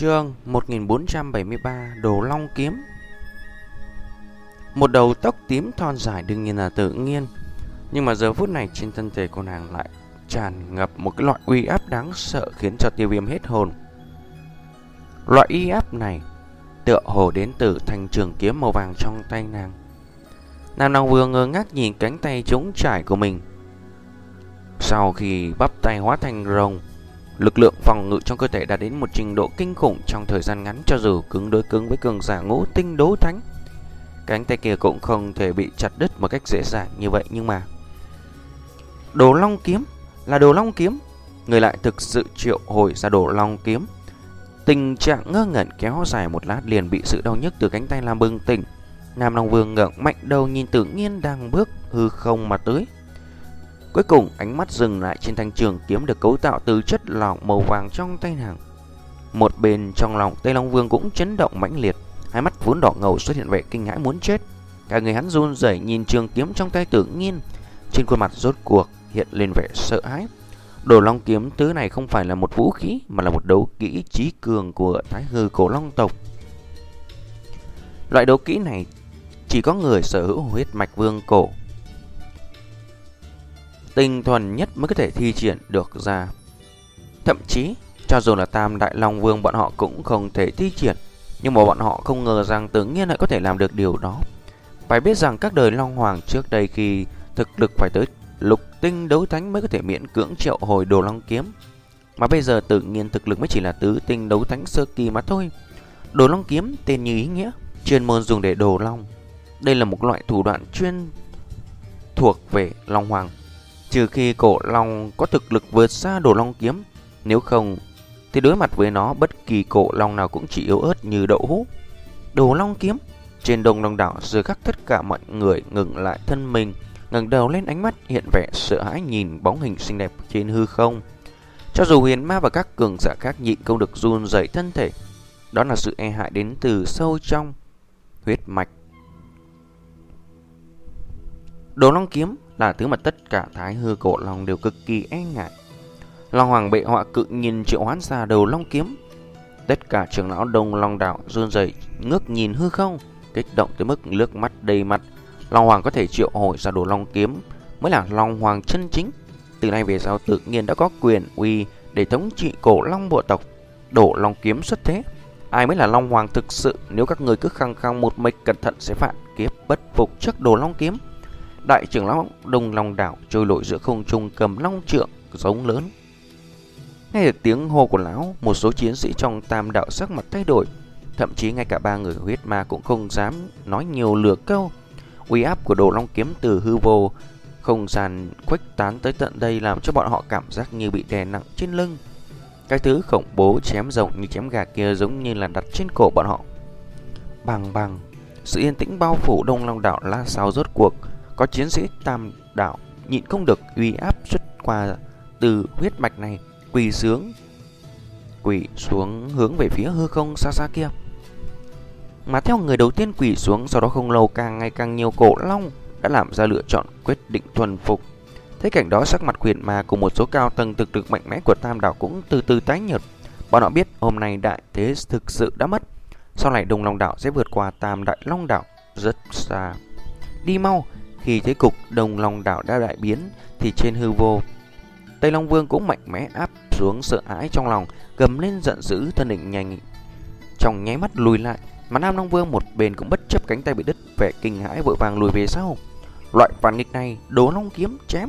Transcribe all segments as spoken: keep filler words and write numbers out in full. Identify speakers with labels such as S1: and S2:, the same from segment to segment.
S1: Chương một nghìn bốn trăm bảy mươi ba Đồ Long Kiếm. Một đầu tóc tím thon dài đương nhiên là tự nhiên, nhưng mà giờ phút này trên thân thể của nàng lại tràn ngập một cái loại uy áp đáng sợ khiến cho Tiêu Viêm hết hồn. Loại uy áp này tựa hồ đến từ thanh trường kiếm màu vàng trong tay nàng. Nàng nàng vừa ngơ ngác nhìn cánh tay trống trải của mình. Sau khi bắp tay hóa thành rồng, lực lượng phòng ngự trong cơ thể đã đến một trình độ kinh khủng trong thời gian ngắn. Cho dù cứng đối cứng với cường giả ngũ tinh đấu thánh, cánh tay kia cũng không thể bị chặt đứt một cách dễ dàng như vậy. Nhưng mà Đồ Long Kiếm là Đồ Long Kiếm, người lại thực sự triệu hồi ra Đồ Long Kiếm. Tình trạng ngơ ngẩn kéo dài một lát liền bị sự đau nhức từ cánh tay làm bừng tỉnh. Nam Long Vương ngẩng mạnh đầu nhìn Tự Nhiên đang bước hư không mà tới. Cuối cùng ánh mắt dừng lại trên thanh trường kiếm được cấu tạo từ chất lỏng màu vàng trong tay nàng. Một bên trong lòng Tây Long Vương cũng chấn động mãnh liệt, hai mắt vốn đỏ ngầu xuất hiện vẻ kinh hãi muốn chết. Cả người hắn run rẩy nhìn trường kiếm trong tay Tự Nhiên, trên khuôn mặt rốt cuộc hiện lên vẻ sợ hãi. Đồ Long Kiếm thứ này không phải là một vũ khí mà là một đấu kỹ chí cường của Thái Hư Cổ Long tộc. Loại đấu kỹ này chỉ có người sở hữu huyết mạch vương cổ tinh thuần nhất mới có thể thi triển được ra. Thậm chí cho dù là Tam Đại Long Vương bọn họ cũng không thể thi triển, nhưng mà bọn họ không ngờ rằng Tự Nhiên lại có thể làm được điều đó. Phải biết rằng các đời Long Hoàng trước đây khi thực lực phải tới lục tinh đấu thánh mới có thể miễn cưỡng triệu hồi Đồ Long Kiếm, mà bây giờ Tự Nhiên thực lực mới chỉ là tứ tinh đấu thánh sơ kỳ mà thôi. Đồ Long Kiếm tên như ý nghĩa, chuyên môn dùng để đồ long. Đây là một loại thủ đoạn chuyên thuộc về Long Hoàng, trừ khi cổ long có thực lực vượt xa Đồ Long Kiếm, nếu không thì đối mặt với nó bất kỳ cổ long nào cũng chỉ yếu ớt như đậu hũ. Đồ Long Kiếm. Trên Đông Long đảo giờ khắc tất cả mọi người ngừng lại thân mình, ngẩng đầu lên, ánh mắt hiện vẻ sợ hãi nhìn bóng hình xinh đẹp trên hư không. Cho dù Huyền Ma và các cường giả khác nhịn không được run rẩy thân thể. Đó là sự e hại đến từ sâu trong huyết mạch. Đồ Long Kiếm là thứ mà tất cả Thái Hư Cổ Long đều cực kỳ e ngại. Long Hoàng bệ họa cự nhìn triệu hoán ra Đồ Long Kiếm. Tất cả trưởng lão Đông Long đảo run rẩy ngước nhìn hư không, kích động tới mức nước mắt đầy mặt. Long Hoàng có thể triệu hồi ra Đồ Long Kiếm mới là Long Hoàng chân chính. Từ nay về sau Tự Nhiên đã có quyền uy để thống trị Cổ Long bộ tộc. Đồ Long Kiếm xuất thế, ai mới là Long Hoàng thực sự? Nếu các người cứ khăng khăng một mạch cẩn thận sẽ phản kiếp bất phục trước Đồ Long Kiếm. Đại trưởng lão Đông Long đảo trôi nổi giữa không trung cầm long trượng giống lớn. Nghe được tiếng hô của lão, một số chiến sĩ trong Tam đạo sắc mặt thay đổi, thậm chí ngay cả ba người huyết ma cũng không dám nói nhiều lừa câu. Uy áp của Đồ Long Kiếm từ hư vô không gian khuếch tán tới tận đây, làm cho bọn họ cảm giác như bị đè nặng trên lưng. Cái thứ khủng bố chém rồng như chém gà kia giống như là đặt trên cổ bọn họ. Bằng bằng, sự yên tĩnh bao phủ Đông Long đảo la sao rốt cuộc. Có chiến sĩ Tam đảo nhịn không được uy áp xuất qua từ huyết mạch này, quỳ xuống quỳ xuống hướng về phía hư không xa xa kia. Mà theo người đầu tiên quỳ xuống, sau đó không lâu càng ngày càng nhiều cổ long đã làm ra lựa chọn quyết định thuần phục. Thế cảnh đó, sắc mặt Huyền Ma cùng một số cao tầng thực lực mạnh mẽ của Tam đảo cũng từ từ tái nhợt. Bọn họ biết hôm nay đại thế thực sự đã mất. Sau này Đông Long đảo sẽ vượt qua Tam Đại Long đảo rất xa. Đi mau. Khi thế cục Đông Long đảo đã đại biến thì trên hư vô, Tây Long Vương cũng mạnh mẽ áp xuống sợ hãi trong lòng, gầm lên giận dữ, thân hình nhanh trong nháy mắt lùi lại. Mà Nam Long Vương một bên cũng bất chấp cánh tay bị đứt, vẻ kinh hãi vội vàng lùi về sau. Loại phản nghịch này, Đồ Long Kiếm chém.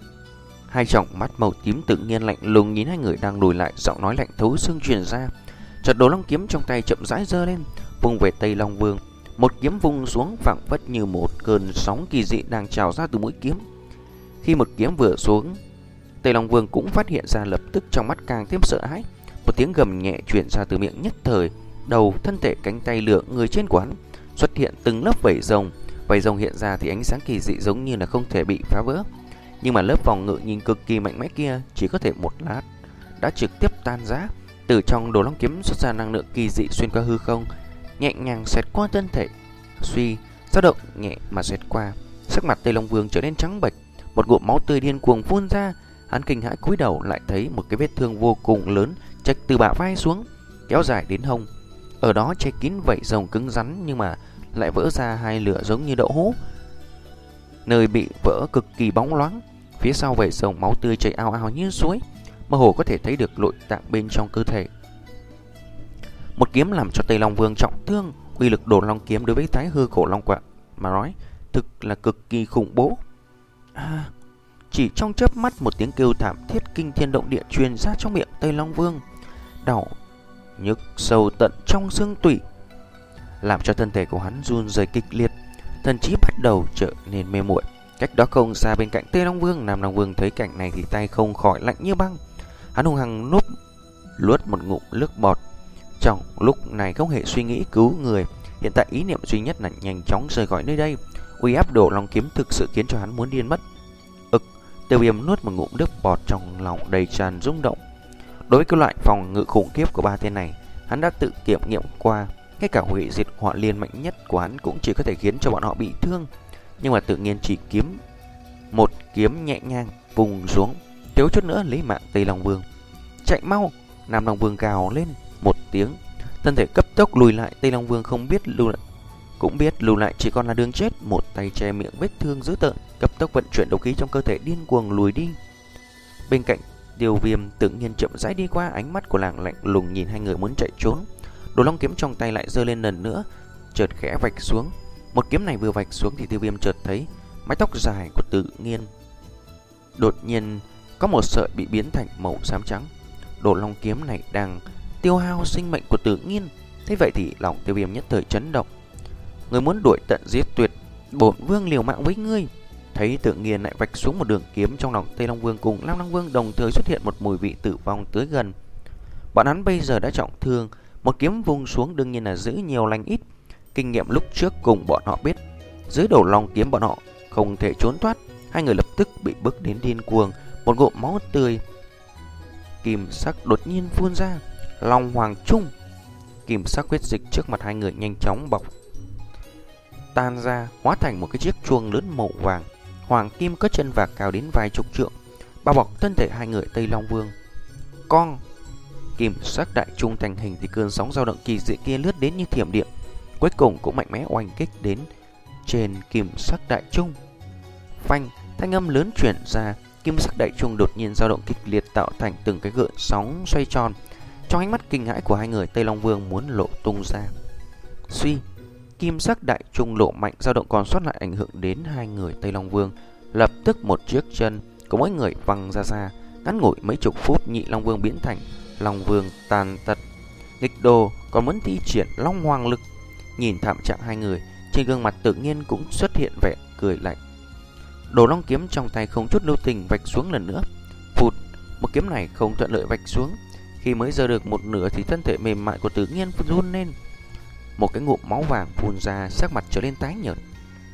S1: Hai tròng mắt màu tím Tự Nhiên lạnh lùng nhìn hai người đang lùi lại, giọng nói lạnh thấu xương truyền ra. Chợt Đồ Long Kiếm trong tay chậm rãi giơ lên, vung về Tây Long Vương. Một kiếm vung xuống phảng phất như một cơn sóng kỳ dị đang trào ra từ mũi kiếm. Khi một kiếm vừa xuống, Tây Long Vương cũng phát hiện ra, lập tức trong mắt càng thêm sợ hãi. Một tiếng gầm nhẹ truyền ra từ miệng, nhất thời đầu, thân thể, cánh tay, lượng người trên của hắn xuất hiện từng lớp vảy rồng. Vảy rồng hiện ra thì ánh sáng kỳ dị giống như là không thể bị phá vỡ. Nhưng mà lớp phòng ngự nhìn cực kỳ mạnh mẽ kia chỉ có thể một lát đã trực tiếp tan rã. Từ trong Đồ Long Kiếm xuất ra năng lượng kỳ dị xuyên qua hư không, nhẹ nhàng xẹt qua thân thể. Suy, dao động nhẹ mà xẹt qua, sắc mặt Tây Long Vương trở nên trắng bệch, một ngụm máu tươi điên cuồng phun ra. Hắn kinh hãi cúi đầu lại thấy một cái vết thương vô cùng lớn chạch từ bả vai xuống. kéo dài đến hông. Ở đó che kín vảy rồng cứng rắn nhưng mà lại vỡ ra hai lửa giống như đậu hũ. Nơi bị vỡ cực kỳ bóng loáng, phía sau vảy rồng máu tươi chảy ào ào như suối, mơ hồ có thể thấy được nội tạng bên trong cơ thể. Một kiếm làm cho Tây Long Vương trọng thương. Uy lực Đồ Long kiếm đối với Thái Hư Cổ Long Quạ mà nói thực là cực kỳ khủng bố. À, chỉ trong chớp mắt một tiếng kêu thảm thiết kinh thiên động địa truyền ra trong miệng Tây Long Vương, đau nhức sâu tận trong xương tủy, làm cho thân thể của hắn run rẩy kịch liệt, thần trí bắt đầu trở nên mê muội. Cách đó không xa bên cạnh Tây Long Vương, Nam Long Vương thấy cảnh này thì tay không khỏi lạnh như băng. Hắn hung hăng núp luốt một ngụm nước bọt. Trong lúc này không hề suy nghĩ cứu người, hiện tại ý niệm duy nhất là nhanh chóng rời khỏi nơi đây. Uy áp Đồ Long kiếm thực sự khiến cho hắn muốn điên mất. Ực, Tiêu Viêm nuốt một ngụm nước bọt, trong lòng đầy tràn rung động. Đối với cái loại phòng ngự khủng khiếp của ba tên này, hắn đã tự kiểm nghiệm qua. Ngay cả hủy diệt hỏa liên mạnh nhất của hắn cũng chỉ có thể khiến cho bọn họ bị thương. Nhưng mà tự nhiên chỉ kiếm một kiếm nhẹ nhàng vùng xuống, thiếu chút nữa lấy mạng Tây Long Vương. Chạy mau! Nam Long Vương gào lên một tiếng, thân thể cấp tốc lùi lại. Tây Long Vương không biết lưu lại, cũng biết lùi lại chỉ còn là đường chết. Một tay che miệng vết thương dữ tợn, cấp tốc vận chuyển đấu khí trong cơ thể, điên cuồng lùi đi. Bên cạnh Tiêu Viêm tự nhiên chậm rãi đi qua, ánh mắt của làng lạnh lùng nhìn hai người muốn chạy trốn. Đồ Long kiếm trong tay lại giơ lên lần nữa, chợt khẽ vạch xuống. Một kiếm này vừa vạch xuống thì Tiêu Viêm chợt thấy mái tóc dài của Tự Nghiên đột nhiên có một sợi bị biến thành màu xám trắng. Đồ Long kiếm này đang tiêu hao sinh mệnh của Tự Nghiên. Thế vậy thì lòng Tiêu Viêm nhất thời chấn động. Người muốn đuổi tận giết tuyệt, bổn vương liều mạng với ngươi. Thấy Tự Nghiên lại vạch xuống một đường kiếm, trong lòng Tây Long Vương cùng Nam Long Vương đồng thời xuất hiện một mùi vị tử vong tới gần. Bọn hắn bây giờ đã trọng thương, một kiếm vung xuống đương nhiên là giữ nhiều lành ít. Kinh nghiệm lúc trước cùng bọn họ biết, dưới Đồ Long kiếm bọn họ không thể trốn thoát. Hai người lập tức bị bức đến điên cuồng, một ngụm máu tươi kim sắc đột nhiên phun ra. Long Hoàng Trung, kim sắc huyết dịch trước mặt hai người nhanh chóng bọc tan ra, hóa thành một cái chiếc chuông lớn màu vàng. Hoàng kim có chân vạc cao đến vài chục trượng, bao bọc thân thể hai người Tây Long Vương. Con kim sắc đại trung thành hình thì cơn sóng dao động kỳ dị kia lướt đến như thiểm điện, cuối cùng cũng mạnh mẽ oanh kích đến trên kim sắc đại trung. Phanh, thanh âm lớn truyền ra, kim sắc đại trung đột nhiên dao động kịch liệt, tạo thành từng cái gợn sóng xoay tròn. Trong ánh mắt kinh hãi của hai người, Tây Long Vương muốn lộ tung ra. Suy, kim sắc đại trung lộ mạnh, dao động còn sót lại ảnh hưởng đến hai người Tây Long Vương. Lập tức một chiếc chân của mỗi người văng ra xa. Ngắn ngủi mấy chục phút, Nhị Long Vương biến thành Long Vương tàn tật. Nghịch đồ còn muốn thi triển Long Hoàng lực. Nhìn thảm trạng hai người, trên gương mặt Tự Nhiên cũng xuất hiện vẻ cười lạnh. Đồ Long kiếm trong tay không chút lưu tình vạch xuống lần nữa. Phụt, một kiếm này không thuận lợi vạch xuống. Khi mới giơ được một nửa thì thân thể mềm mại của Tự Nhiên run lên. Một cái ngụm máu vàng phun ra, sắc mặt trở lên tái nhợt.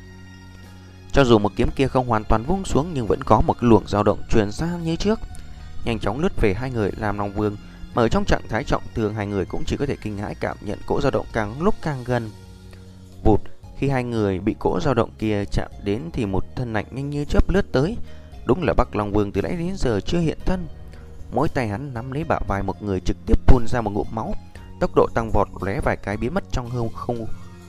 S1: Cho dù một kiếm kia không hoàn toàn vung xuống, nhưng vẫn có một luồng dao động truyền ra như trước, nhanh chóng lướt về hai người làm Long Vương. Mà ở trong trạng thái trọng thương, hai người cũng chỉ có thể kinh hãi cảm nhận cỗ dao động càng lúc càng gần. Vụt, khi hai người bị cỗ dao động kia chạm đến thì một thân ảnh nhanh như chớp lướt tới. Đúng là Bắc Long Vương từ nãy đến giờ chưa hiện thân. Mỗi tay hắn nắm lấy bả vai một người, trực tiếp phun ra một ngụm máu, tốc độ tăng vọt, lóe vài cái biến mất trong hư không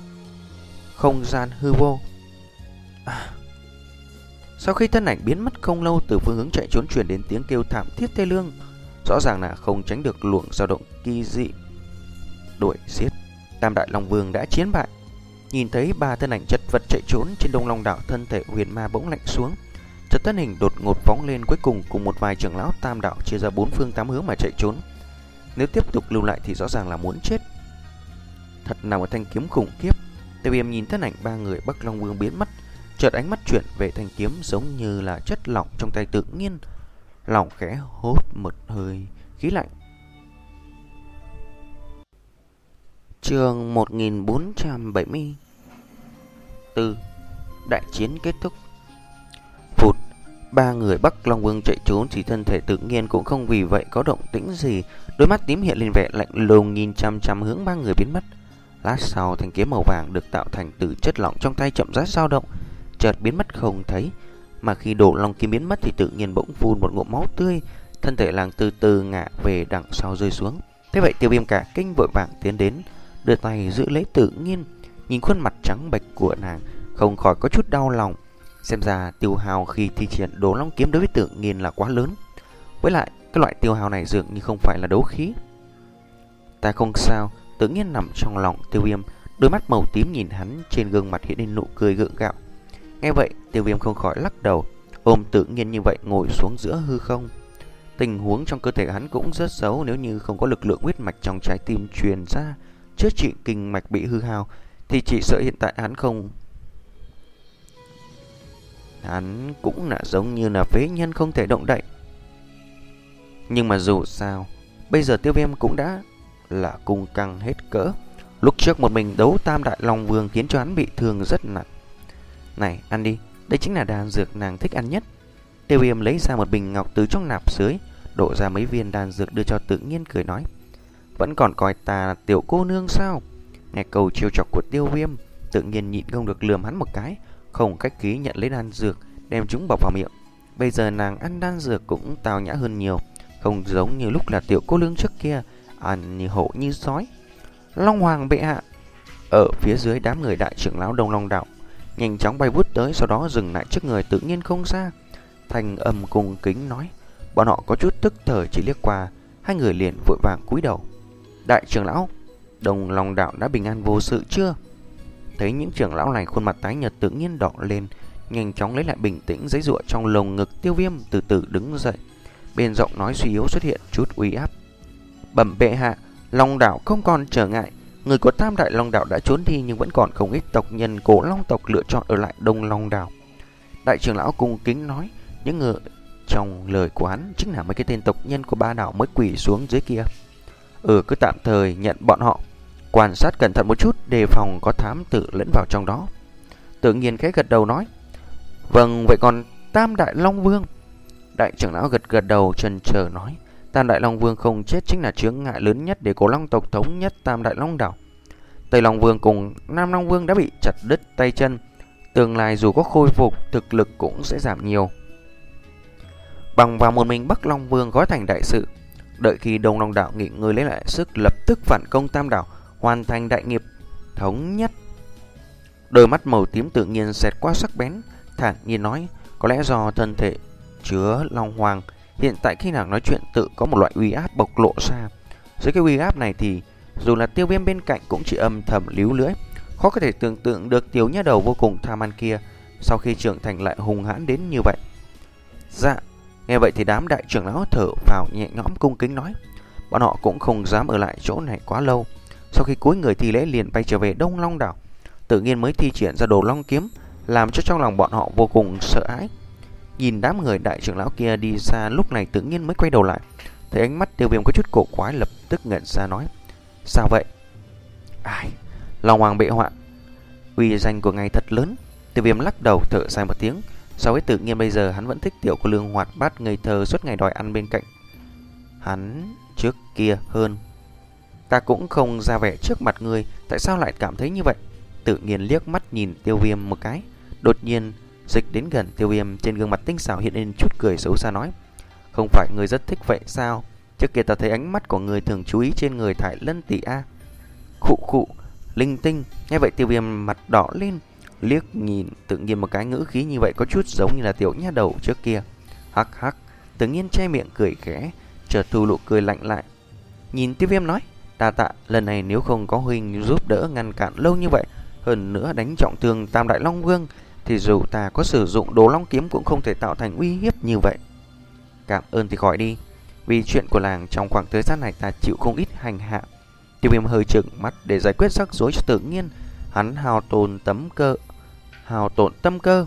S1: không gian hư vô. À. Sau khi thân ảnh biến mất không lâu, từ phương hướng chạy trốn truyền đến tiếng kêu thảm thiết thê lương, rõ ràng là không tránh được luồng dao động kỳ dị đuổi giết. Tam Đại Long Vương đã chiến bại. Nhìn thấy ba thân ảnh chật vật chạy trốn trên Đông Long đảo, thân thể huyền ma bỗng lạnh xuống, chợt thân hình đột ngột phóng lên, cuối cùng cùng một vài trưởng lão Tam Đạo chia ra bốn phương tám hướng mà chạy trốn. Nếu tiếp tục lưu lại thì rõ ràng là muốn chết. Thật là một thanh kiếm khủng khiếp. Tiêu Viêm nhìn thân ảnh ba người Bắc Long Vương biến mất, chợt ánh mắt chuyển về thanh kiếm giống như là chất lỏng trong tay Tự Nhiên, lòng khẽ hốt một hơi khí lạnh. Chương một nghìn bốn trăm bảy mươi tư. Đại chiến kết thúc. Phụt, ba người Bắc Long Vương chạy trốn thì thân thể Tự Nhiên cũng không vì vậy có động tĩnh gì, đôi mắt tím hiện lên vẻ lạnh lùng nhìn chăm chăm hướng ba người biến mất. Lát sau, thanh kiếm màu vàng được tạo thành từ chất lỏng trong tay chậm rãi dao động, chợt biến mất không thấy. Mà khi Đồ Long kiếm biến mất thì Tự Nhiên bỗng phun một ngụm máu tươi, thân thể làng từ từ ngã về đằng sau rơi xuống. Thế vậy Tiêu Viêm cả kinh vội vàng tiến đến, đưa tay giữ lấy Tự Nhiên. Nhìn khuôn mặt trắng bệch của nàng, không khỏi có chút đau lòng. Xem ra tiêu hao khi thi triển Đồ Long Kiếm đối với Tự Nhiên là quá lớn. Với lại cái loại tiêu hao này dường như không phải là đấu khí. Ta không sao. Tự Nhiên nằm trong lòng Tiêu Viêm, đôi mắt màu tím nhìn hắn, trên gương mặt hiện lên nụ cười gượng gạo. Nghe vậy Tiêu Viêm không khỏi lắc đầu, ôm Tự Nhiên như vậy ngồi xuống giữa hư không. Tình huống trong cơ thể hắn cũng rất xấu, nếu như không có lực lượng huyết mạch trong trái tim truyền ra chữa trị kinh mạch bị hư hao thì chỉ sợ hiện tại hắn không Hắn cũng là giống như là phế nhân không thể động đậy. Nhưng mà dù sao bây giờ Tiêu Viêm cũng đã là cung căng hết cỡ. Lúc trước một mình đấu Tam Đại Long Vương khiến cho hắn bị thương rất nặng. Này ăn đi, đây chính là đan dược nàng thích ăn nhất. Tiêu Viêm lấy ra một bình ngọc từ trong nạp dưới, đổ ra mấy viên đan dược đưa cho Tự Nhiên, cười nói: Vẫn còn coi ta là tiểu cô nương sao? Nghe câu trêu chọc của Tiêu Viêm, Tự Nhiên nhịn không được lườm hắn một cái, không khách khí nhận lấy đan dược, đem chúng bọc vào miệng. Bây giờ nàng ăn đan dược cũng tào nhã hơn nhiều, không giống như lúc là tiểu cô nương trước kia, ăn như hổ như sói. Long Hoàng bệ hạ. Ở phía dưới, đám người đại trưởng lão Đông Long Đạo nhanh chóng bay vút tới, sau đó dừng lại trước người Tự Nhiên không xa, thành âm cung kính nói. Bọn họ có chút tức thời, chỉ liếc qua, hai người liền vội vàng cúi đầu. Đại trưởng lão Đông Long Đạo đã bình an vô sự chưa? Thấy những trưởng lão này khuôn mặt tái nhợt, Tự Nhiên đỏ lên, nhanh chóng lấy lại bình tĩnh, giãy giụa trong lồng ngực Tiêu Viêm, từ từ đứng dậy. Bên giọng nói suy yếu xuất hiện chút uy áp. Bẩm bệ hạ, Long Đảo không còn trở ngại. Người của Tam Đại Long Đảo đã trốn đi, nhưng vẫn còn không ít tộc nhân Cổ Long tộc lựa chọn ở lại Đông Long Đảo. Đại trưởng lão cung kính nói. Những người trong lời của hắn chính là mấy cái tên tộc nhân của ba đảo mới quỳ xuống dưới kia. Ừ, cứ tạm thời nhận bọn họ, quan sát cẩn thận một chút, đề phòng có thám tử lẫn vào trong đó. Tự Nhiên khẽ gật đầu nói. Vâng, vậy còn Tam Đại Long Vương? Đại trưởng lão gật gật đầu, chần chờ nói. Tam Đại Long Vương không chết chính là chướng ngại lớn nhất để Cổ Long tộc thống nhất Tam Đại Long Đảo. Tây Long Vương cùng Nam Long Vương đã bị chặt đứt tay chân, tương lai dù có khôi phục, thực lực cũng sẽ giảm nhiều. Bằng vào một mình Bắc Long Vương gói thành đại sự, đợi khi Đông Long Đảo nghỉ ngơi lấy lại sức, lập tức phản công Tam Đảo, hoàn thành đại nghiệp thống nhất. Đôi mắt màu tím Tự Nhiên xẹt qua sắc bén, thản nhiên nói. Có lẽ do thân thể chứa Long Hoàng, hiện tại khi nàng nói chuyện tự có một loại uy áp bộc lộ ra. Dưới cái uy áp này thì dù là Tiêu Viêm bên cạnh cũng chỉ âm thầm líu lưỡi. Khó có thể tưởng tượng được tiểu nha đầu vô cùng tham ăn kia sau khi trưởng thành lại hung hãn đến như vậy. Dạ. Nghe vậy thì đám đại trưởng lão thở vào nhẹ nhõm, cung kính nói. Bọn họ cũng không dám ở lại chỗ này quá lâu. Sau khi cúi người thi lễ liền bay trở về Đông Long Đảo. Tự Nhiên mới thi triển ra Đồ Long Kiếm, làm cho trong lòng bọn họ vô cùng sợ hãi. Nhìn đám người đại trưởng lão kia đi xa, lúc này Tự Nhiên mới quay đầu lại, thấy ánh mắt Tiêu Viêm có chút cổ quái, lập tức ngẩn ra nói. Sao vậy? Ai? Long Hoàng bệ hạ, uy danh của ngài thật lớn. Tiêu Viêm lắc đầu thở dài một tiếng. So với Tự Nhiên bây giờ, hắn vẫn thích tiểu cô nương hoạt bát ngây thơ suốt ngày đòi ăn bên cạnh hắn trước kia hơn. Ta cũng không ra vẻ trước mặt người, tại sao lại cảm thấy như vậy? Tự Nhiên liếc mắt nhìn Tiêu Viêm một cái, đột nhiên dịch đến gần Tiêu Viêm, trên gương mặt tinh xảo hiện lên chút cười xấu xa nói. Không phải người rất thích vậy sao? Trước kia ta thấy ánh mắt của người thường chú ý trên người Thải Lân tỷ a. Khụ khụ, linh tinh. Nghe vậy Tiêu Viêm mặt đỏ lên, liếc nhìn Tự Nhiên một cái, ngữ khí như vậy có chút giống như là tiểu nha đầu trước kia. Hắc hắc. Tự Nhiên che miệng cười khẽ, chợt thu nụ cười lạnh lại, nhìn Tiêu Viêm nói. Đa tạ, lần này nếu không có huynh giúp đỡ ngăn cản lâu như vậy, hơn nữa đánh trọng thương Tam Đại Long Vương, thì dù ta có sử dụng Đồ Long Kiếm cũng không thể tạo thành uy hiếp như vậy. Cảm ơn thì khỏi đi, vì chuyện của làng trong khoảng thời gian này ta chịu không ít hành hạ. Tiêu Viêm hơi trừng mắt để giải quyết rắc rối cho Tự Nhiên. Hắn hào tồn tấm cơ Hào tổn tâm cơ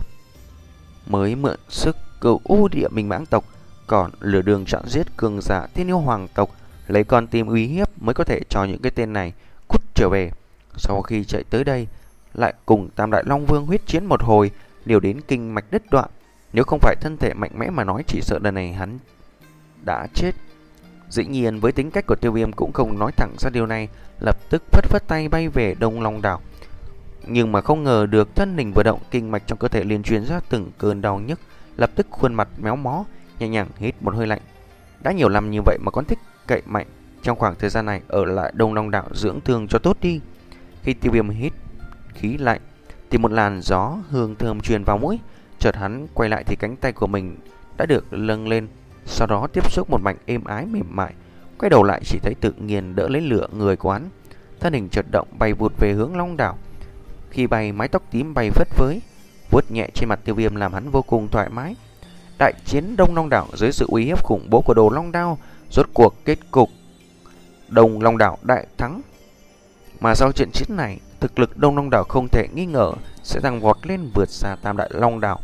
S1: mới mượn sức cửu u địa minh mãng tộc, còn lừa đường chặn giết cường giả thiên yêu hoàng tộc, lấy con tim uy hiếp mới có thể cho những cái tên này cút trở về. Sau khi chạy tới đây, lại cùng Tam Đại Long Vương huyết chiến một hồi, liều đến kinh mạch đứt đoạn. Nếu không phải thân thể mạnh mẽ mà nói, chỉ sợ lần này hắn đã chết. Dĩ nhiên với tính cách của Tiêu Viêm cũng không nói thẳng ra điều này, lập tức phất phất tay bay về Đông Long Đảo. Nhưng mà không ngờ được thân hình vừa động, kinh mạch trong cơ thể liền truyền ra từng cơn đau nhức, lập tức khuôn mặt méo mó, nhẹ nhàng hít một hơi lạnh. Đã nhiều năm như vậy mà còn thích cậy mạnh, trong khoảng thời gian này ở lại Đông Long Đảo dưỡng thương cho tốt đi. Khi Tiêu Viêm hít khí lạnh thì một làn gió hương thơm truyền vào mũi. Chợt hắn quay lại thì cánh tay của mình đã được nâng lên, sau đó tiếp xúc một mảnh êm ái mềm mại. Quay đầu lại chỉ thấy tự nhiên đỡ lấy lửa người của hắn. Thân hình chợt động bay vụt về hướng Long Đảo. Khi bay, mái tóc tím bay phất phới, vuốt nhẹ trên mặt Tiêu Viêm làm hắn vô cùng thoải mái. Đại chiến Đông Long Đảo dưới sự uy hiếp khủng bố của Đồ Long Đao rốt cuộc kết cục Đông Long Đảo đại thắng. Mà sau trận chiến này, thực lực Đông Long Đảo không thể nghi ngờ sẽ tăng vọt lên vượt xa Tam Đại Long Đảo.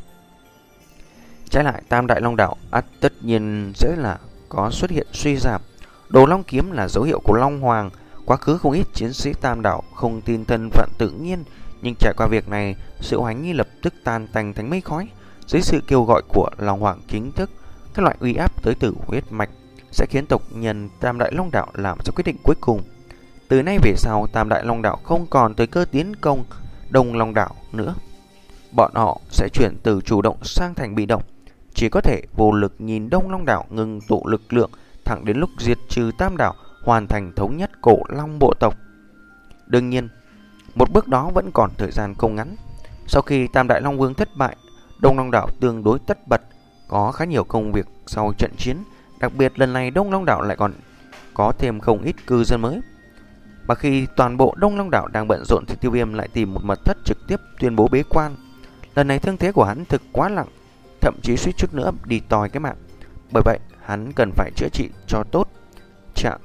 S1: Trái lại, Tam Đại Long Đảo ắt tất nhiên sẽ là có xuất hiện suy giảm. Đồ Long kiếm là dấu hiệu của Long Hoàng. Quá khứ không ít chiến sĩ Tam Đảo không tin thân phận tự nhiên, nhưng trải qua việc này, sự hoài nghi lập tức tan tành thành mây khói. Dưới sự kêu gọi của Long Hoàng chính thức, các loại uy áp tới từ huyết mạch sẽ khiến tộc nhân Tam Đại Long Đảo làm ra quyết định cuối cùng. Từ nay về sau, Tam Đại Long Đảo không còn tới cơ tiến công Đông Long Đảo nữa. Bọn họ sẽ chuyển từ chủ động sang thành bị động, chỉ có thể vô lực nhìn Đông Long Đảo ngừng tụ lực lượng thẳng đến lúc diệt trừ Tam Đảo, hoàn thành thống nhất Cổ Long bộ tộc. Đương nhiên, một bước đó vẫn còn thời gian không ngắn. Sau khi Tam Đại Long Vương thất bại, Đông Long Đảo tương đối tất bật, có khá nhiều công việc sau trận chiến. Đặc biệt lần này Đông Long Đảo lại còn có thêm không ít cư dân mới. Và khi toàn bộ Đông Long Đảo đang bận rộn thì Tiêu Viêm lại tìm một mật thất trực tiếp tuyên bố bế quan. Lần này thương thế của hắn thực quá nặng, thậm chí suýt chút nữa đi tòi cái mạng. Bởi vậy hắn cần phải chữa trị cho tốt trạng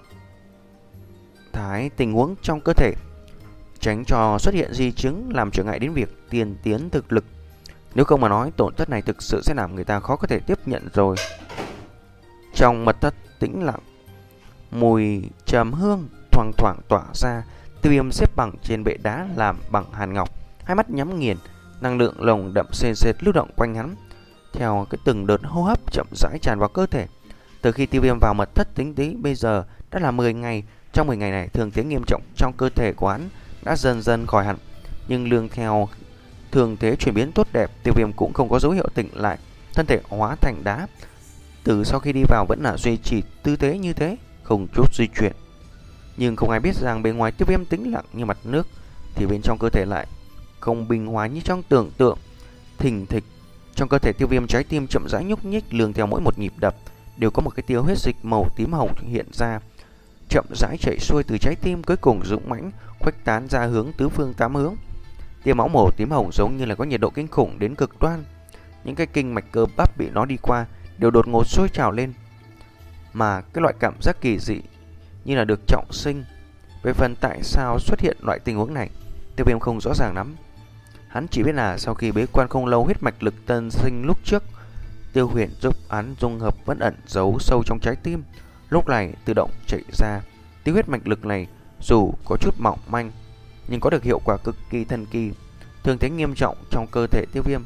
S1: thái tình huống trong cơ thể, tránh cho xuất hiện di chứng làm trở ngại đến việc tiên tiến thực lực. Nếu không mà nói, tổn thất này thực sự sẽ làm người ta khó có thể tiếp nhận rồi. Trong mật thất tĩnh lặng, mùi trầm hương thoang thoảng tỏa ra. Tiêu Viêm xếp bằng trên bệ đá làm bằng hàn ngọc, hai mắt nhắm nghiền, năng lượng lồng đậm sền sệt lưu động quanh hắn, theo cái từng đợt hô hấp chậm rãi tràn vào cơ thể. Từ khi Tiêu Viêm vào mật thất tính tí bây giờ đã là mười ngày. Trong mười ngày này, thương thế nghiêm trọng trong cơ thể của hắn đã dần dần khỏi hẳn, nhưng lương theo thường thế chuyển biến tốt đẹp, Tiêu Viêm cũng không có dấu hiệu tỉnh lại, thân thể hóa thành đá. Từ sau khi đi vào vẫn là duy trì tư thế như thế, không chút di chuyển. Nhưng không ai biết rằng bên ngoài Tiêu Viêm tĩnh lặng như mặt nước, thì bên trong cơ thể lại không bình hòa như trong tưởng tượng. Thình thịch, trong cơ thể Tiêu Viêm trái tim chậm rãi nhúc nhích, lương theo mỗi một nhịp đập đều có một cái tia huyết dịch màu tím hồng hiện ra, chậm rãi chảy xuôi từ trái tim, cuối cùng dũng mãnh khuếch tán ra hướng tứ phương tám hướng. Tia máu màu tím hồng giống như là có nhiệt độ kinh khủng đến cực đoan. Những cái kinh mạch cơ bắp bị nó đi qua đều đột ngột sôi trào lên, mà cái loại cảm giác kỳ dị như là được trọng sinh. Về phần tại sao xuất hiện loại tình huống này, Tiêu Viêm không rõ ràng lắm. Hắn chỉ biết là sau khi bế quan không lâu, huyết mạch lực tân sinh lúc trước Tiêu Huyền giúp hắn dung hợp vẫn ẩn giấu sâu trong trái tim, lúc này tự động chạy ra. Tiêu huyết mạch lực này dù có chút mỏng manh nhưng có được hiệu quả cực kỳ thần kỳ. Thương thế nghiêm trọng trong cơ thể Tiêu Viêm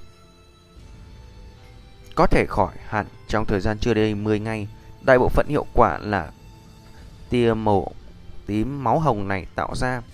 S1: có thể khỏi hẳn trong thời gian chưa đầy mười ngày. Đại bộ phận hiệu quả là tia màu tím máu hồng này tạo ra.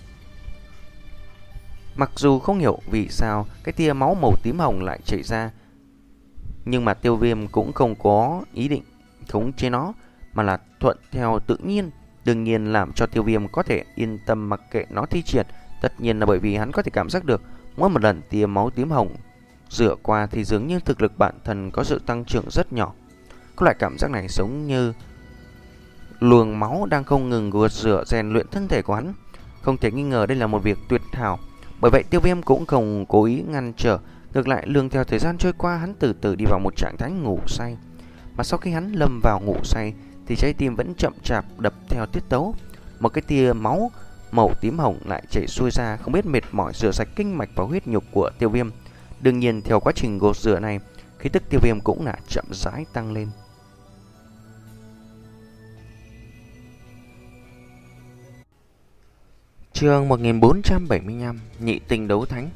S1: Mặc dù không hiểu vì sao cái tia máu màu tím hồng lại chảy ra, nhưng mà Tiêu Viêm cũng không có ý định khống chế nó, mà là thuận theo tự nhiên. Đương nhiên làm cho Tiêu Viêm có thể yên tâm mặc kệ nó thi triển, tất nhiên là bởi vì hắn có thể cảm giác được mỗi một lần tia máu tím hồng rửa qua thì dường như thực lực bản thân có sự tăng trưởng rất nhỏ. Có loại cảm giác này giống như luồng máu đang không ngừng gột rửa rèn luyện thân thể của hắn. Không thể nghi ngờ đây là một việc tuyệt hảo. Bởi vậy Tiêu Viêm cũng không cố ý ngăn trở, ngược lại lương theo thời gian trôi qua, hắn từ từ đi vào một trạng thái ngủ say. Mà sau khi hắn lâm vào ngủ say thì trái tim vẫn chậm chạp đập theo tiết tấu. Một cái tia máu màu tím hồng lại chảy xuôi ra, không biết mệt mỏi rửa sạch kinh mạch và huyết nhục của Tiêu Viêm. Đương nhiên theo quá trình gột rửa này, khí tức Tiêu Viêm cũng là chậm rãi tăng lên. Chương một nghìn bốn trăm bảy mươi lăm, Nhị tinh đấu thánh.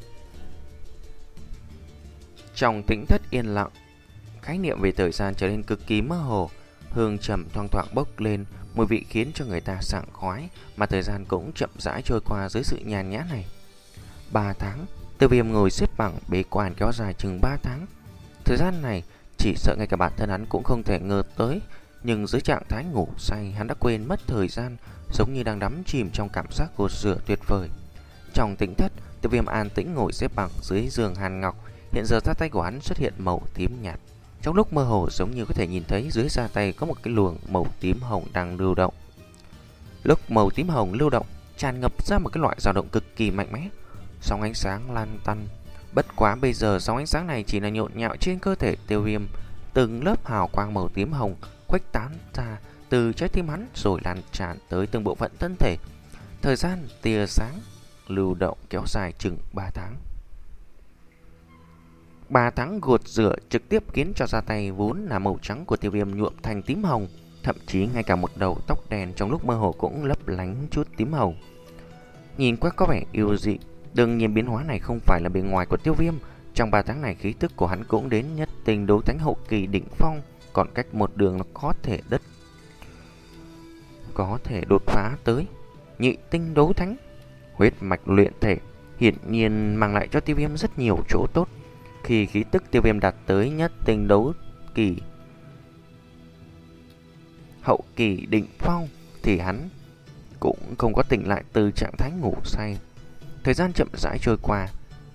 S1: Trong tĩnh thất yên lặng, khái niệm về thời gian trở nên cực kỳ mơ hồ. Hương trầm thoang thoảng bốc lên, mùi vị khiến cho người ta sảng khoái, mà thời gian cũng chậm rãi trôi qua dưới sự nhàn nhã này. Ba tháng, Tiêu Viêm ngồi xếp bằng bế quan kéo dài chừng ba tháng. Thời gian này chỉ sợ ngay cả bản thân hắn cũng không thể ngờ tới, Nhưng dưới trạng thái ngủ say, hắn đã quên mất thời gian, giống như đang đắm chìm trong cảm giác gột rửa tuyệt vời. Trong tỉnh thất, Tiêu Viêm an tĩnh ngồi xếp bằng dưới giường hàn ngọc. Hiện giờ da tay của hắn xuất hiện màu tím nhạt. Trong lúc mơ hồ giống như có thể nhìn thấy dưới da tay có một cái luồng màu tím hồng đang lưu động. Lúc màu tím hồng lưu động, tràn ngập ra một cái loại dao động cực kỳ mạnh mẽ. Sóng ánh sáng lan tăn. Bất quá bây giờ sóng ánh sáng này chỉ là nhộn nhạo trên cơ thể Tiêu Viêm. Từng lớp hào quang màu tím hồng khuếch tán ra từ trái tim hắn rồi lan tràn tới từng bộ phận thân thể. Thời gian tia sáng lưu động kéo dài chừng ba tháng. ba tháng gột rửa trực tiếp khiến cho da tay vốn là màu trắng của Tiêu Viêm nhuộm thành tím hồng. Thậm chí ngay cả một đầu tóc đen trong lúc mơ hồ cũng lấp lánh chút tím hồng. Nhìn qua có vẻ yêu dị. Đương nhiên biến hóa này không phải là bề ngoài của Tiêu Viêm. Trong ba tháng này khí tức của hắn cũng đến nhất tinh đấu thánh hậu kỳ đỉnh phong. Còn cách một đường nó có thể đất Có thể đột phá tới nhị tinh đấu thánh. Huyết mạch luyện thể hiển nhiên mang lại cho Tiêu Viêm rất nhiều chỗ tốt. Khi khí tức Tiêu Viêm đạt tới nhất tinh đấu kỳ hậu kỳ đỉnh phong thì hắn cũng không có tỉnh lại từ trạng thái ngủ say. Thời gian chậm rãi trôi qua.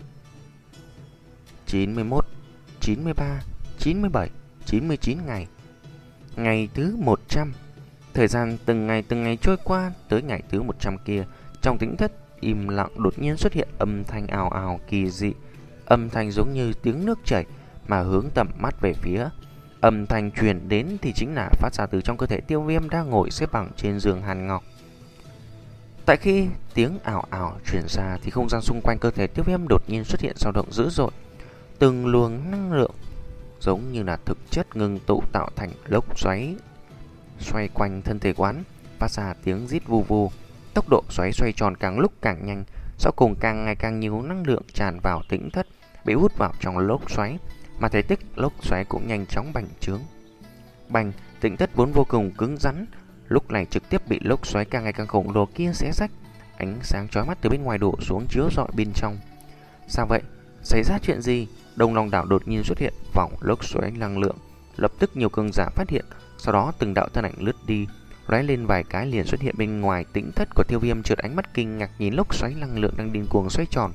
S1: chín mươi mốt, chín mươi ba, chín mươi bảy, chín mươi chín ngày. Ngày thứ một trăm. Thời gian từng ngày từng ngày trôi qua. Tới ngày thứ một trăm kia, trong tĩnh thất im lặng đột nhiên xuất hiện âm thanh ào ào kỳ dị. Âm thanh giống như tiếng nước chảy mà hướng tầm mắt về phía. Âm thanh truyền đến thì chính là phát ra từ trong cơ thể Tiêu Viêm đang ngồi xếp bằng trên giường hàn ngọc. Tại khi tiếng ảo ảo truyền ra thì không gian xung quanh cơ thể Tiêu Viêm đột nhiên xuất hiện dao động dữ dội. Từng luồng năng lượng giống như là thực chất ngừng tụ tạo thành lốc xoáy xoay quanh thân thể quán, phát ra tiếng rít vù vù. Tốc độ xoáy xoay tròn càng lúc càng nhanh, sau cùng càng ngày càng nhiều năng lượng tràn vào tĩnh thất, bị hút vào trong lốc xoáy, mà thể tích lốc xoáy cũng nhanh chóng bành trướng. Bành, tĩnh thất vốn vô cùng cứng rắn, lúc này trực tiếp bị lốc xoáy càng ngày càng khổng lồ kia xé rách. Ánh sáng chói mắt từ bên ngoài đổ xuống chiếu rọi bên trong. Sao vậy? Xảy ra chuyện gì? Đông Long đảo đột nhiên xuất hiện vòng lốc xoáy năng lượng. Lập tức nhiều cường giả phát hiện, sau đó từng đạo thân ảnh lướt đi, lóe lên vài cái liền xuất hiện bên ngoài tĩnh thất của Tiêu Viêm, chợt ánh mắt kinh ngạc nhìn lốc xoáy năng lượng đang điên cuồng xoay tròn.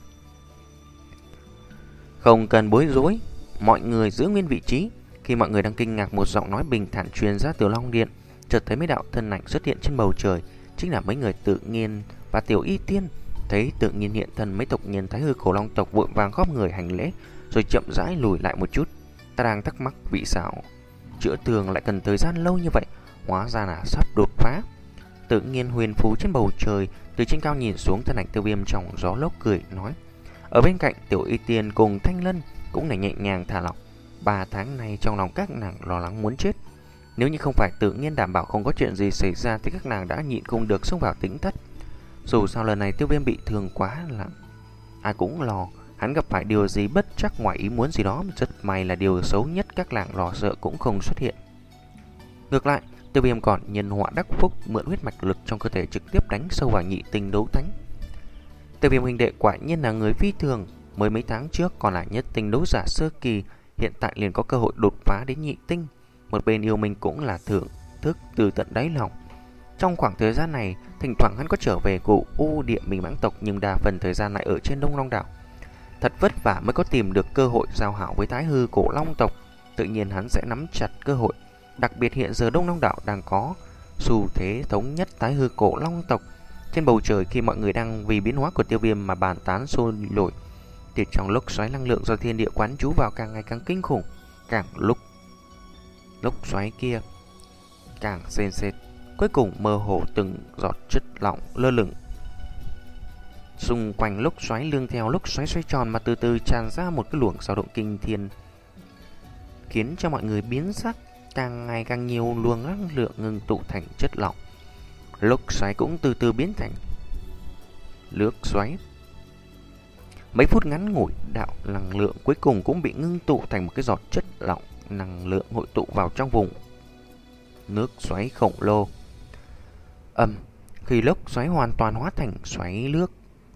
S1: Không cần bối rối, mọi người giữ nguyên vị trí. Khi mọi người đang kinh ngạc, một giọng nói bình thản truyền ra từ Long Điện. Chợt thấy mấy đạo thân ảnh xuất hiện trên bầu trời, chính là mấy người Tự Nhiên và Tiểu Y Tiên. Thấy Tự Nhiên hiện thân, mấy tộc nhân Thái Hư Cổ Long tộc vội vàng khom người hành lễ, rồi chậm rãi lùi lại một chút. Ta đang thắc mắc vì sao chữa tường lại cần thời gian lâu như vậy, hóa ra là sắp đột phá. Tự Nhiên huyền phù trên bầu trời, từ trên cao nhìn xuống thân ảnh Tiêu Viêm trong gió lốc cười nói. Ở bên cạnh Tiểu Y Tiên cùng Thanh Lân cũng là nhẹ nhàng thả lỏng. Ba tháng nay trong lòng các nàng lo lắng muốn chết. Nếu như không phải Tự Nhiên đảm bảo không có chuyện gì xảy ra thì các nàng đã nhịn không được xông vào tĩnh thất. Dù sao lần này Tiêu Viêm bị thương quá là ai cũng lo hắn gặp phải điều gì bất chắc ngoài ý muốn gì đó. Rất may là điều xấu nhất các nàng lo sợ cũng không xuất hiện. Ngược lại, Tiêu Viêm còn nhân họa đắc phúc, mượn huyết mạch lực trong cơ thể trực tiếp đánh sâu vào nhị tinh đấu thánh. Tiêu Viêm huynh đệ quả nhiên là người phi thường, mới mấy tháng trước còn là nhất tinh đấu giả sơ kỳ, hiện tại liền có cơ hội đột phá đến nhị tinh. Một bên yêu mình cũng là thưởng thức từ tận đáy lòng. Trong khoảng thời gian này, thỉnh thoảng hắn có trở về cụ U Địa Minh Mãng tộc, nhưng đa phần thời gian lại ở trên Đông Long đảo. Thật vất vả mới có tìm được cơ hội giao hảo với Thái Hư Cổ Long tộc, tự nhiên hắn sẽ nắm chặt cơ hội. Đặc biệt hiện giờ Đông Long đảo đang có xu thế thống nhất Thái Hư Cổ Long tộc. Trên bầu trời khi mọi người đang vì biến hóa của Tiêu Viêm mà bàn tán sôi nổi, thì trong lốc xoáy năng lượng do thiên địa quán trú vào càng ngày càng kinh khủng. Càng lúc lốc xoáy kia càng sền sệt, cuối cùng mơ hồ từng giọt chất lỏng lơ lửng xung quanh lốc xoáy, lương theo lốc xoáy xoay tròn mà từ từ tràn ra một cái luồng dao động kinh thiên, khiến cho mọi người biến sắc. Càng ngày càng nhiều luồng năng lượng ngưng tụ thành chất lỏng, lốc xoáy cũng từ từ biến thành nước xoáy. Mấy phút ngắn ngủi, đạo năng lượng cuối cùng cũng bị ngưng tụ thành một cái giọt chất lỏng năng lượng hội tụ vào trong vùng nước xoáy khổng lồ. Ầm, khi lốc xoáy hoàn toàn hóa thành xoáy nước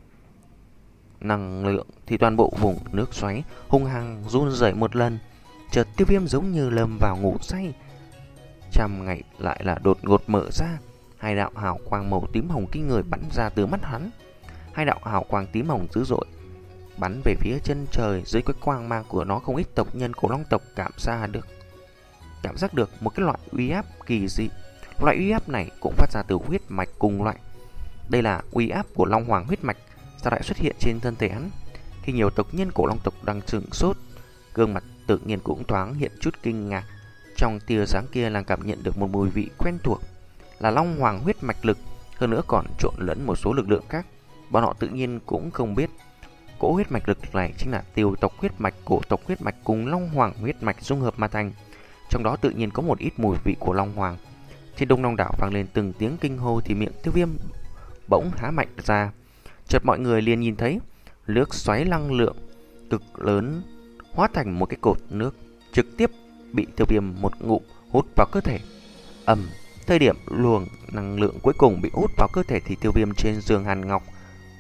S1: năng lượng thì toàn bộ vùng nước xoáy hung hăng run rẩy một lần. Chợt Tiêu Viêm giống như lâm vào ngủ say, Trăm ngày lại là đột ngột mở ra, hai đạo hào quang màu tím hồng kinh người bắn ra từ mắt hắn. Hai đạo hào quang tím hồng dữ dội bắn về phía chân trời. Dưới cái quang mang của nó, không ít tộc nhân của Long tộc cảm ra được cảm giác được một cái loại uy áp kỳ dị. Loại uy áp này cũng phát ra từ huyết mạch cùng loại. Đây là uy áp của Long Hoàng huyết mạch, sao lại xuất hiện trên thân thể hắn? Khi nhiều tộc nhân của Long tộc đang sửng sốt, gương mặt tự nhiên cũng thoáng hiện chút kinh ngạc. Trong tia sáng kia là cảm nhận được một mùi vị quen thuộc, là Long Hoàng huyết mạch lực, hơn nữa còn trộn lẫn một số lực lượng khác. Bọn họ tự nhiên cũng không biết cỗ huyết mạch lực này chính là Tiêu tộc huyết mạch, Cổ tộc huyết mạch cùng Long Hoàng huyết mạch dung hợp mà thành. Trong đó tự nhiên có một ít mùi vị của Long Hoàng. Trên Đông Long đảo vang lên từng tiếng kinh hô thì miệng Tiêu Viêm bỗng há mạnh ra. Chợt mọi người liền nhìn thấy nước xoáy năng lượng cực lớn hóa thành một cái cột nước, trực tiếp bị Tiêu Viêm một ngụm hút vào cơ thể. Ầm, thời điểm luồng năng lượng cuối cùng bị hút vào cơ thể thì Tiêu Viêm trên giường hàn ngọc,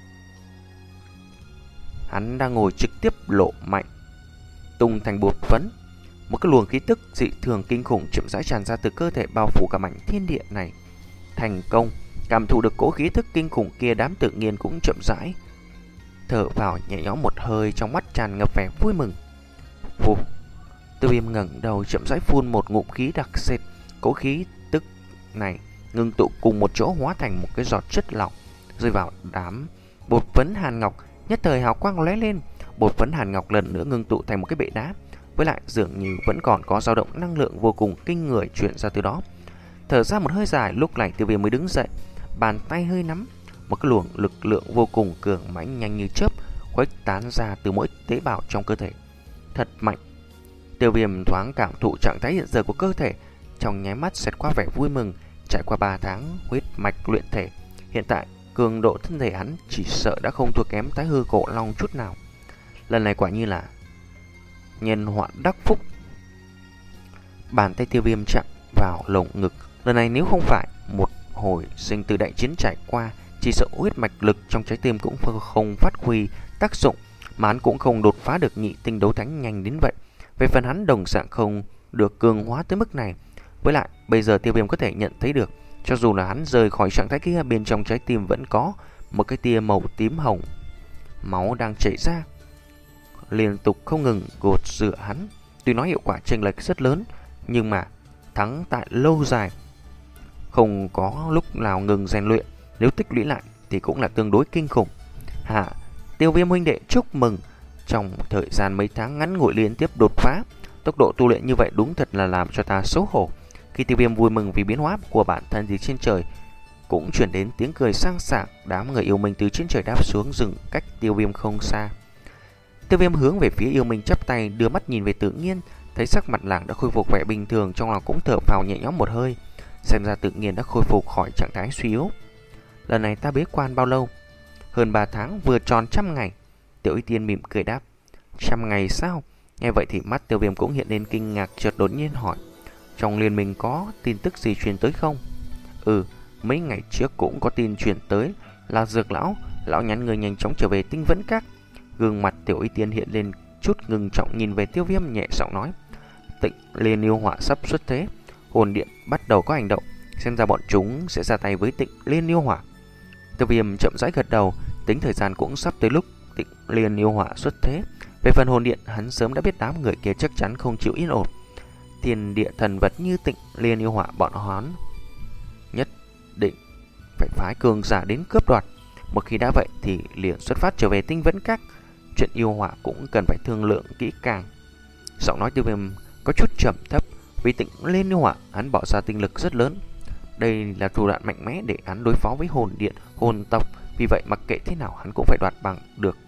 S1: hắn đang ngồi trực tiếp lộ mạnh, tung thành bột phấn. Một cái luồng khí tức dị thường kinh khủng chậm rãi tràn ra từ cơ thể, bao phủ cả mảnh thiên địa này. Thành công cảm thụ được cỗ khí tức kinh khủng kia, đám tự nhiên cũng chậm rãi thở vào nhẹ nhõm một hơi, trong mắt tràn ngập vẻ vui mừng. Phù, Tiêu Viêm ngẩng đầu chậm rãi phun một ngụm khí đặc sệt. Cỗ khí tức này ngưng tụ cùng một chỗ hóa thành một cái giọt chất lỏng rơi vào đám bột phấn hàn ngọc. Nhất thời hào quang lóe lên, bột phấn hàn ngọc lần nữa ngưng tụ thành một cái bệ đá, với lại dường như vẫn còn có dao động năng lượng vô cùng kinh người truyền ra từ đó. Thở ra một hơi dài, lúc này Tiêu Viêm mới đứng dậy, bàn tay hơi nắm, một cái luồng lực lượng vô cùng cường mãnh nhanh như chớp khuếch tán ra từ mỗi tế bào trong cơ thể. Thật mạnh. Tiêu Viêm thoáng cảm thụ trạng thái hiện giờ của cơ thể, trong nháy mắt xẹt qua vẻ vui mừng. Trải qua ba tháng huyết mạch luyện thể, hiện tại cường độ thân thể hắn chỉ sợ đã không thua kém Thái Hư Cổ Long chút nào. Lần này quả như là nhân họa đắc phúc. Bàn tay Tiêu Viêm chạm vào lồng ngực. Lần này nếu không phải một hồi sinh tử đại chiến trải qua, chỉ sợ huyết mạch lực trong trái tim cũng không phát huy tác dụng, mà hắn cũng không đột phá được nhị tinh đấu thánh nhanh đến vậy. Về phần hắn đồng dạng không được cường hóa tới mức này. Với lại bây giờ Tiêu Viêm có thể nhận thấy được, cho dù là hắn rời khỏi trạng thái kia, bên trong trái tim vẫn có một cái tia màu tím hồng, máu đang chảy ra, liên tục không ngừng gột rửa hắn. Tuy nói hiệu quả chênh lệch rất lớn, nhưng mà thắng tại lâu dài, không có lúc nào ngừng rèn luyện, nếu tích lũy lại thì cũng là tương đối kinh khủng. Hạ, Tiêu Viêm huynh đệ chúc mừng. Trong thời gian mấy tháng ngắn ngủi liên tiếp đột phá, tốc độ tu luyện như vậy đúng thật là làm cho ta xấu hổ. Khi Tiêu Viêm vui mừng vì biến hóa của bản thân thì trên trời cũng chuyển đến tiếng cười sang sảng. Đám người yêu mình từ trên trời đáp xuống, dừng cách Tiêu Viêm không xa. Tiêu Viêm hướng về phía yêu mình chắp tay, đưa mắt nhìn về Tự Nhiên, thấy sắc mặt nàng đã khôi phục vẻ bình thường, trong lòng cũng thở phào nhẹ nhõm một hơi. Xem ra Tự Nhiên đã khôi phục khỏi trạng thái suy yếu. Lần này ta bế quan bao lâu? Hơn ba tháng, vừa tròn trăm ngày. Tiểu Y Tiên mỉm cười đáp. Trăm ngày sao? Nghe vậy thì mắt Tiêu Viêm cũng hiện lên kinh ngạc, chợt đột nhiên hỏi, trong liên minh có tin tức gì truyền tới không? Ừ, mấy ngày trước cũng có tin truyền tới, là Dược lão, lão nhắn người nhanh chóng trở về Tinh Vẫn Các. Gương mặt Tiểu Y Tiên hiện lên chút ngưng trọng, nhìn về Tiêu Viêm nhẹ giọng nói, Tịnh Liên yêu họa sắp xuất thế, hồn điện bắt đầu có hành động, xem ra bọn chúng sẽ ra tay với Tịnh Liên yêu hỏa. Tiêu Viêm chậm rãi gật đầu, tính thời gian cũng sắp tới lúc Tịnh Liên yêu hỏa xuất thế. Về phần hồn điện, hắn sớm đã biết đám người kia chắc chắn không chịu yên ổn. Thiên địa thần vật như Tịnh Liên yêu hỏa, bọn hắn nhất định phải phái cường giả đến cướp đoạt. Một khi đã vậy thì liền xuất phát trở về Tinh Vẫn Các. Chuyện yêu hỏa cũng cần phải thương lượng kỹ càng. Giọng nói Tiêu Viêm có chút trầm thấp, vì Tịnh Liên yêu hỏa hắn bỏ ra tinh lực rất lớn. Đây là thủ đoạn mạnh mẽ để hắn đối phó với hồn điện, hồn tộc. Vì vậy mặc kệ thế nào hắn cũng phải đoạt bằng được